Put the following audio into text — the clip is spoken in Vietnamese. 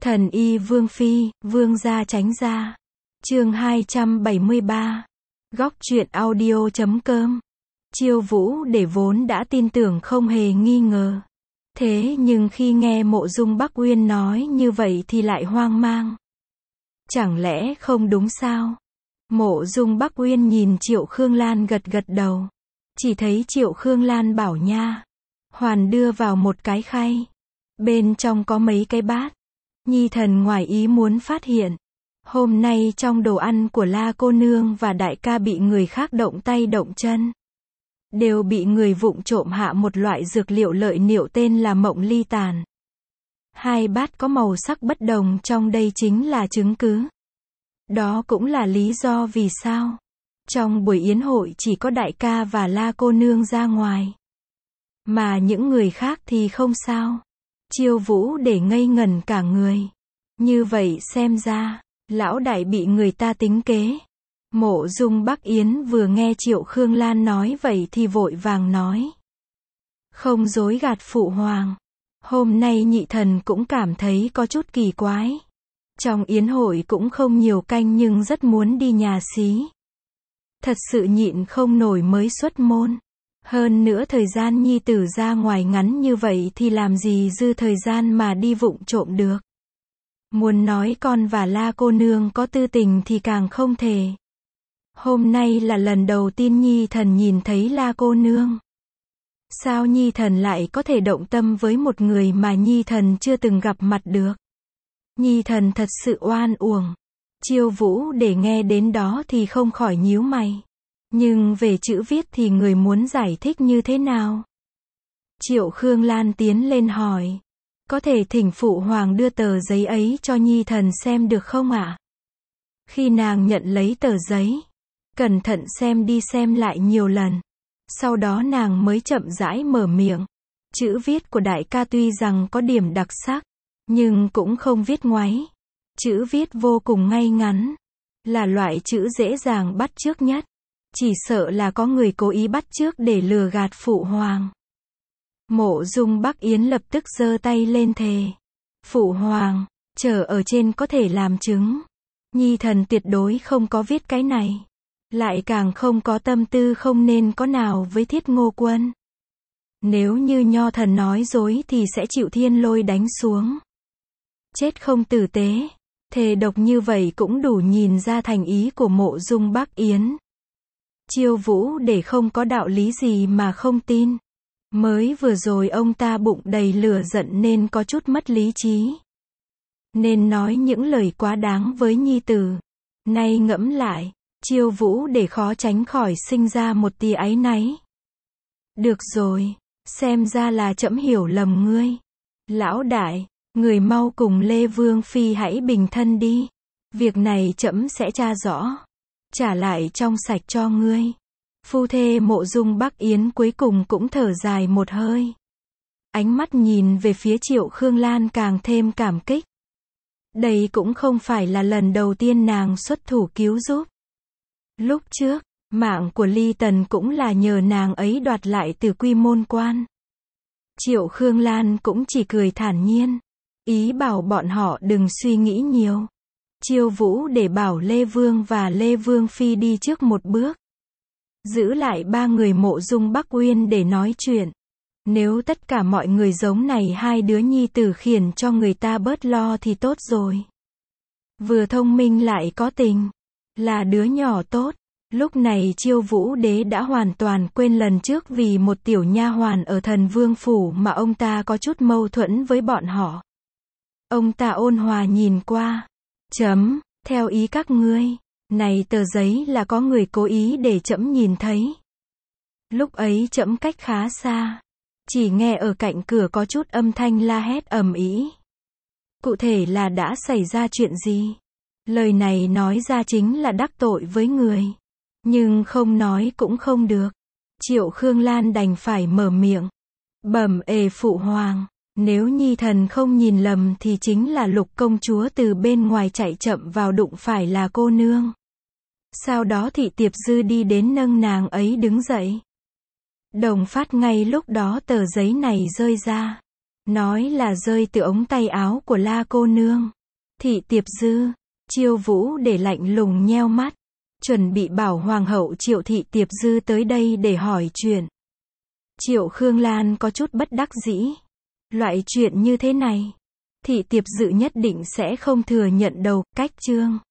Thần y Vương Phi, Vương gia tránh ra. Chương 273. Góc truyện audio.com. Chiêu Vũ để vốn đã tin tưởng không hề nghi ngờ. Thế nhưng khi nghe Mộ Dung Bắc Uyên nói như vậy thì lại hoang mang. Chẳng lẽ không đúng sao? Mộ Dung Bắc Uyên nhìn Triệu Khương Lan gật gật đầu. Chỉ thấy Triệu Khương Lan bảo nha. Hoàn đưa vào một cái khay. Bên trong có mấy cái bát. Nhi thần ngoài ý muốn phát hiện. Hôm nay trong đồ ăn của La cô nương và đại ca bị người khác động tay động chân. Đều bị người vụng trộm hạ một loại dược liệu lợi niệu tên là mộng ly tàn. Hai bát có màu sắc bất đồng trong đây chính là chứng cứ. Đó cũng là lý do vì sao trong buổi yến hội chỉ có đại ca và La cô nương ra ngoài. Mà những người khác thì không sao. Chiêu Vũ để ngây ngẩn cả người. Như vậy xem ra, lão đại bị người ta tính kế. Mộ Dung Bắc Yến vừa nghe Triệu Khương Lan nói vậy thì vội vàng nói. Không dối gạt phụ hoàng. Hôm nay nhị thần cũng cảm thấy có chút kỳ quái. Trong yến hội cũng không nhiều canh nhưng rất muốn đi nhà xí. Thật sự nhịn không nổi mới xuất môn. Hơn nữa thời gian nhi tử ra ngoài ngắn như vậy thì làm gì dư thời gian mà đi vụng trộm được. Muốn nói con và La cô nương có tư tình thì càng không thể. Hôm nay là lần đầu tiên nhi thần nhìn thấy La cô nương. Sao nhi thần lại có thể động tâm với một người mà nhi thần chưa từng gặp mặt được? Nhi thần thật sự oan uổng. Chiêu Vũ để nghe đến đó thì không khỏi nhíu mày. Nhưng về chữ viết thì người muốn giải thích như thế nào? Triệu Khương Lan tiến lên hỏi. Có thể thỉnh phụ hoàng đưa tờ giấy ấy cho nhi thần xem được không ạ? Khi nàng nhận lấy tờ giấy, cẩn thận xem đi xem lại nhiều lần. Sau đó nàng mới chậm rãi mở miệng. Chữ viết của đại ca tuy rằng có điểm đặc sắc, nhưng cũng không viết ngoáy. Chữ viết vô cùng ngay ngắn. Là loại chữ dễ dàng bắt chước nhất. Chỉ sợ là có người cố ý bắt chước để lừa gạt phụ hoàng. Mộ Dung Bắc Yến lập tức giơ tay lên thề. Phụ hoàng, chờ ở trên có thể làm chứng. Nhi thần tuyệt đối không có viết cái này. Lại càng không có tâm tư không nên có nào với Thiết Ngô Quân. Nếu như nho thần nói dối thì sẽ chịu thiên lôi đánh xuống. Chết không tử tế. Thề độc như vậy cũng đủ nhìn ra thành ý của Mộ Dung Bắc Yến. Chiêu Vũ để không có đạo lý gì mà không tin. Mới vừa rồi ông ta bụng đầy lửa giận nên có chút mất lý trí. Nên nói những lời quá đáng với nhi tử. Nay ngẫm lại, Chiêu Vũ để khó tránh khỏi sinh ra một tia áy náy. Được rồi, xem ra là trẫm hiểu lầm ngươi. Lão đại, người mau cùng Lê Vương Phi hãy bình thân đi. Việc này trẫm sẽ tra rõ. Trả lại trong sạch cho ngươi. Phu thê Mộ Dung Bắc Yến cuối cùng cũng thở dài một hơi. Ánh mắt nhìn về phía Triệu Khương Lan càng thêm cảm kích. Đây cũng không phải là lần đầu tiên nàng xuất thủ cứu giúp. Lúc trước, mạng của Ly Tần cũng là nhờ nàng ấy đoạt lại từ Quy Môn Quan. Triệu Khương Lan cũng chỉ cười thản nhiên. Ý bảo bọn họ đừng suy nghĩ nhiều. Chiêu Vũ để bảo Lê Vương và Lê Vương Phi đi trước một bước. Giữ lại ba người Mộ Dung Bắc Uyên để nói chuyện. Nếu tất cả mọi người giống này hai đứa nhi tử khiển cho người ta bớt lo thì tốt rồi. Vừa thông minh lại có tình. Là đứa nhỏ tốt. Lúc này Chiêu Vũ đế đã hoàn toàn quên lần trước vì một tiểu nha hoàn ở Thần Vương Phủ mà ông ta có chút mâu thuẫn với bọn họ. Ông ta ôn hòa nhìn qua. Theo ý các ngươi. Này tờ giấy là có người cố ý để trẫm nhìn thấy. Lúc ấy trẫm cách khá xa. Chỉ nghe ở cạnh cửa có chút âm thanh la hét ầm ĩ. Cụ thể là đã xảy ra chuyện gì? Lời này nói ra chính là đắc tội với người. Nhưng không nói cũng không được. Triệu Khương Lan đành phải mở miệng. Bẩm phụ hoàng. Nếu nhi thần không nhìn lầm thì chính là Lục công chúa từ bên ngoài chạy chậm vào đụng phải là cô nương. Sau đó Thị Tiệp Dư đi đến nâng nàng ấy đứng dậy. Đồng phát ngay lúc đó tờ giấy này rơi ra. nói là rơi từ ống tay áo của La cô nương. Thị Tiệp Dư, Chiêu Vũ để lạnh lùng nheo mắt, chuẩn bị bảo Hoàng hậu triệu Thị Tiệp Dư tới đây để hỏi chuyện. Triệu Khương Lan có chút bất đắc dĩ. Loại chuyện như thế này, Thị Tiệp Dư nhất định sẽ không thừa nhận đâu, cách chương.